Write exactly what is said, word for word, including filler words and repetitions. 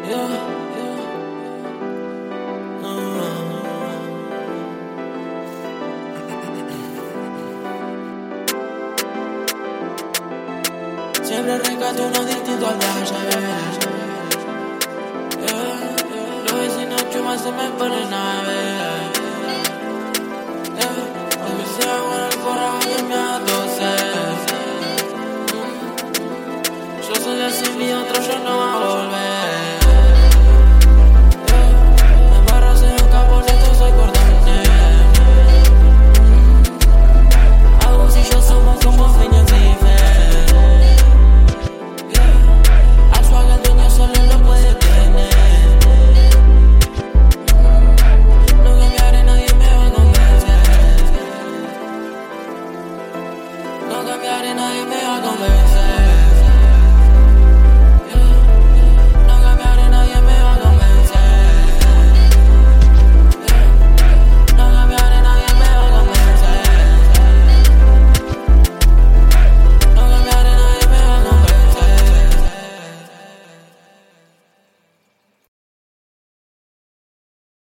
yeah, yeah. Uh. Siempre rescato uno distinto al de ayer. Yeah. Los vecinos chumas se me ponen a ver. Yeah. Aunque sea con el corazón que me adose. Yo soy así, mi otro yo no hago.